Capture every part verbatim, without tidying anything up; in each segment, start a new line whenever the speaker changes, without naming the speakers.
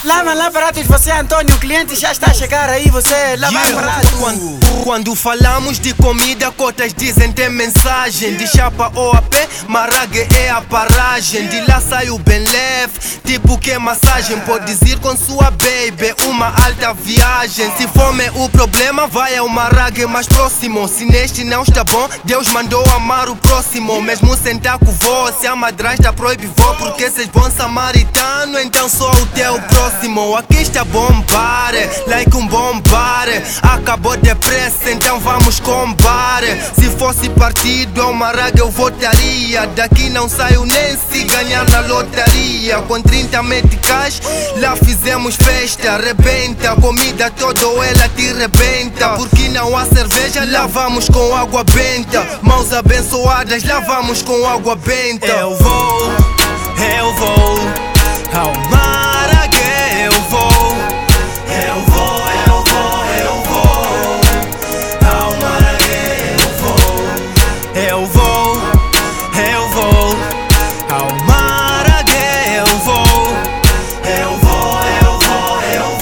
Lava lá pratos, você Antônio, o cliente já está a chegar aí, você lava
Yeah.
pratos.
Quando, quando falamos de comida, cotas dizem tem mensagem. De chapa ou a pé, Marague é a paragem. De lá saiu bem leve, tipo que massagem. Podes ir com sua baby, uma alta viagem. Se fome é o problema, vai ao Marague mais próximo. Se neste não está bom, Deus mandou amar o próximo. Mesmo sem tá com vó, se a madrasta proíbe vó, porque se és bom samaritano, então só o teu próximo. Aqui está bombar, like um bombar. Acabou depressa, então vamos combar. Se fosse partido ao Marague eu votaria. Daqui não saio nem se ganhar na lotaria. Com trinta meticais, lá fizemos festa. Rebenta, comida toda ou ela te rebenta. Porque não há cerveja, lá vamos com água benta. Mãos abençoadas, lá vamos com água benta. Eu vou, eu vou ao Marague, eu vou, eu vou, eu vou, eu vou ao Marague, eu vou, eu vou, eu vou ao Marague, eu vou, eu vou, eu vou, eu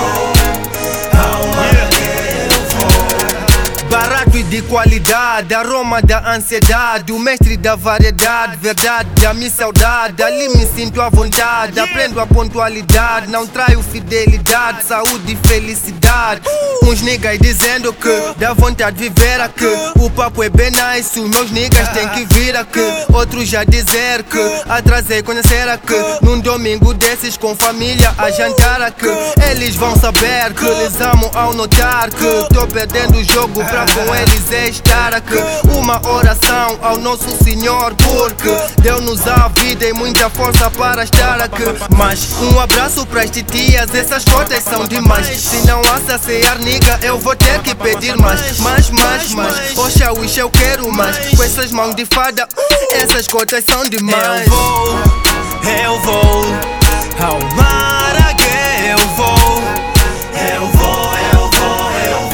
vou ao Marague, eu vou. Barato e de qualidade, aroma da ansiedade, o mestre da variedade, verdade da minha saudade. Ali me sinto à vontade, aprendo a pontualidade, não traio fidelidade, saúde e felicidade. Uns niggas dizendo que dá vontade de viver aqui, o papo é bem nice, os meus niggas têm que vir aqui. Outros já dizer que atrasei conhecer aqui, num domingo desses com família a jantar aqui. Eles vão saber que lhes amo ao notar que tô perdendo o jogo pra com eles é estar aqui. Uma oração ao Nosso Senhor, porque deu-nos a vida e muita força para estar aqui. Mas um abraço pras titias, essas cotas são demais. Se não há saciar nigga, eu vou ter que pedir mais. Mais, mais, mais, oxa, wish, eu quero mais. Com essas mãos de fada, essas cotas são demais. Eu vou, eu vou ao Marague, eu vou, eu vou, eu vou, eu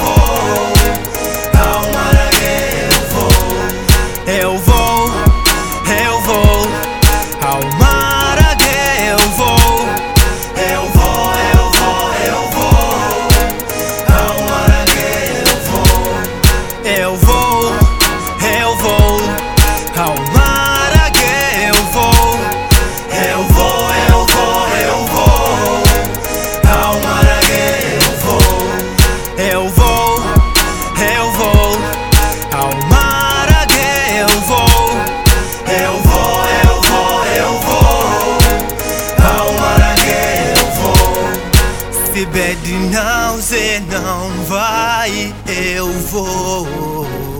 vou ao Marague, eu vou, eu vou, eu vou ao Marague, eu vou, eu vou, eu vou, eu vou ao Marague, eu vou, eu vou, eu vou ao Marague, eu vou, eu vou, eu vou, eu vou ao Marague, eu vou, eu vou, eu vou ao Marague, eu vou, eu vou, eu vou, eu vou ao Marague, eu vou. Se pede não, cê não vai, eu vou.